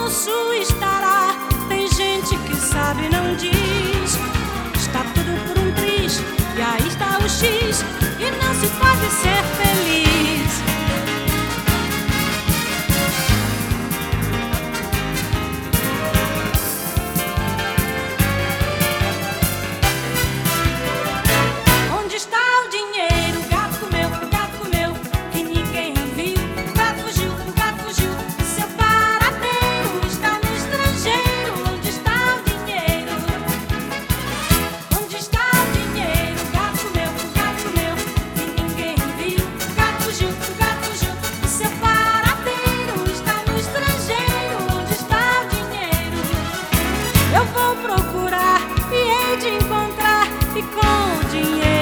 no sul estará. Tem gente que sabe, não diz. Está tudo por um triz, e aí está o X, e não se pode ser feliz. Onde está o dinheiro? O gato comeu, que ninguém viu. O gato fugiu, seu paradeiro está no estrangeiro. Onde está o dinheiro? Onde está o dinheiro? O gato comeu, que ninguém viu. O gato fugiu, seu paradeiro está no estrangeiro. Onde está o dinheiro? Eu vou procurar e hei de encontrar, e com o dinheiro